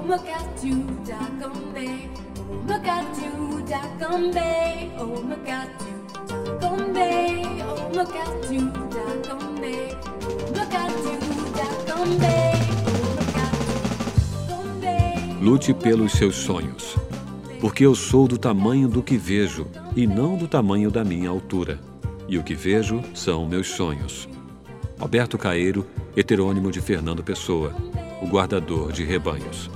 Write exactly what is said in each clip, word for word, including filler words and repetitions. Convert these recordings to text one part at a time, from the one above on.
Mocatu Dagombe, oh Mocatu Dagombe, oh Mocatu Dagombe, oh Mocatu Dagombe, Mocatu Dagombe, oh Mocatu. Lute pelos seus sonhos, porque eu sou do tamanho do que vejo e não do tamanho da minha altura. E o que vejo são meus sonhos. Alberto Caeiro, heterônimo de Fernando Pessoa, o guardador de rebanhos.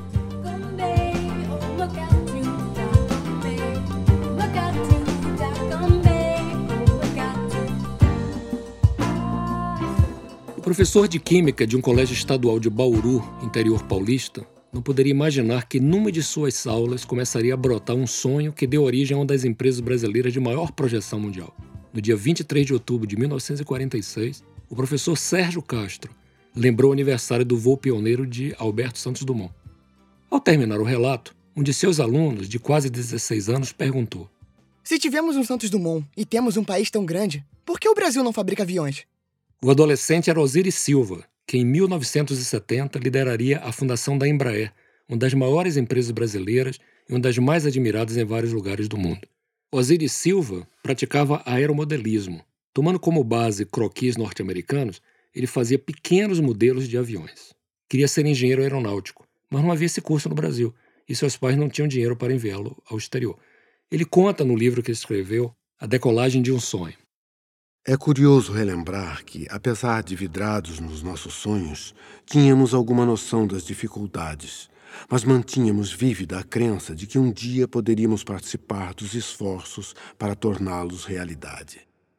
O professor de Química de um colégio estadual de Bauru, interior paulista, não poderia imaginar que numa de suas aulas começaria a brotar um sonho que deu origem a uma das empresas brasileiras de maior projeção mundial. No dia vinte e três de outubro de mil novecentos e quarenta e seis, o professor Sérgio Castro lembrou o aniversário do voo pioneiro de Alberto Santos Dumont. Ao terminar o relato, um de seus alunos, de quase dezesseis anos, perguntou: Se tivemos um Santos Dumont e temos um país tão grande, por que o Brasil não fabrica aviões? O adolescente era Osiris Silva, que em mil novecentos e setenta lideraria a fundação da Embraer, uma das maiores empresas brasileiras e uma das mais admiradas em vários lugares do mundo. Osiris Silva praticava aeromodelismo. Tomando como base croquis norte-americanos, ele fazia pequenos modelos de aviões. Queria ser engenheiro aeronáutico, mas não havia esse curso no Brasil, e seus pais não tinham dinheiro para enviá-lo ao exterior. Ele conta no livro que escreveu A Decolagem de um Sonho. É curioso relembrar que, apesar de vidrados nos nossos sonhos, tínhamos alguma noção das dificuldades, mas mantínhamos vívida a crença de que um dia poderíamos participar dos esforços para torná-los realidade.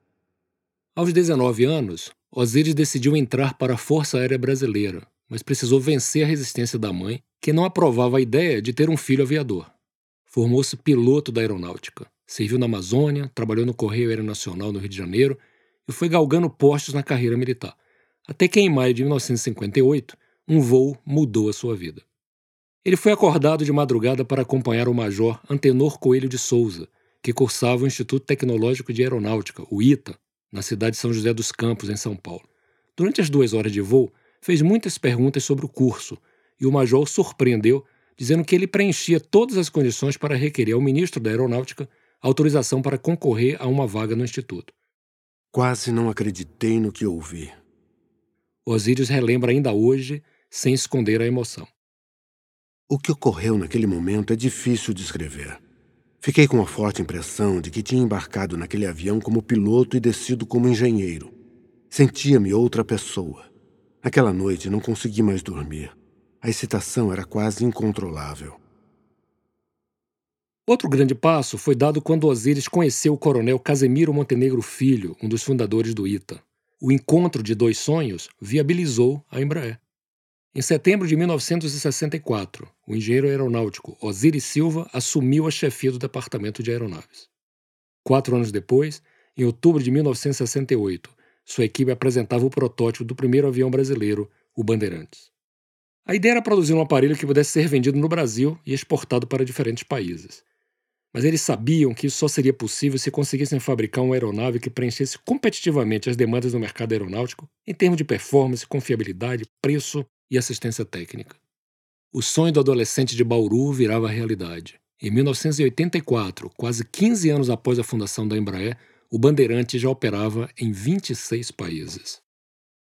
Aos dezenove anos, Osiris decidiu entrar para a Força Aérea Brasileira, mas precisou vencer a resistência da mãe, que não aprovava a ideia de ter um filho aviador. Formou-se piloto da aeronáutica, serviu na Amazônia, trabalhou no Correio Aeronacional no Rio de Janeiro e foi galgando postos na carreira militar. Até que em maio de mil novecentos e cinquenta e oito, um voo mudou a sua vida. Ele foi acordado de madrugada para acompanhar o major Antenor Coelho de Souza, que cursava o Instituto Tecnológico de Aeronáutica, o ITA, na cidade de São José dos Campos, em São Paulo. Durante as duas horas de voo, fez muitas perguntas sobre o curso, e o major o surpreendeu, dizendo que ele preenchia todas as condições para requerer ao ministro da Aeronáutica autorização para concorrer a uma vaga no Instituto. Quase não acreditei no que ouvi. Osiris relembra ainda hoje, sem esconder a emoção. O que ocorreu naquele momento é difícil de descrever. Fiquei com a forte impressão de que tinha embarcado naquele avião como piloto e descido como engenheiro. Sentia-me outra pessoa. Naquela noite não consegui mais dormir. A excitação era quase incontrolável. Outro grande passo foi dado quando Osiris conheceu o coronel Casemiro Montenegro Filho, um dos fundadores do ITA. O encontro de dois sonhos viabilizou a Embraer. Em setembro de mil novecentos e sessenta e quatro, o engenheiro aeronáutico Osiris Silva assumiu a chefia do Departamento de Aeronaves. Quatro anos depois, em outubro de mil novecentos e sessenta e oito, sua equipe apresentava o protótipo do primeiro avião brasileiro, o Bandeirantes. A ideia era produzir um aparelho que pudesse ser vendido no Brasil e exportado para diferentes países. Mas eles sabiam que isso só seria possível se conseguissem fabricar uma aeronave que preenchesse competitivamente as demandas do mercado aeronáutico em termos de performance, confiabilidade, preço e assistência técnica. O sonho do adolescente de Bauru virava realidade. Em mil novecentos e oitenta e quatro, quase quinze anos após a fundação da Embraer, o Bandeirante já operava em vinte e seis países.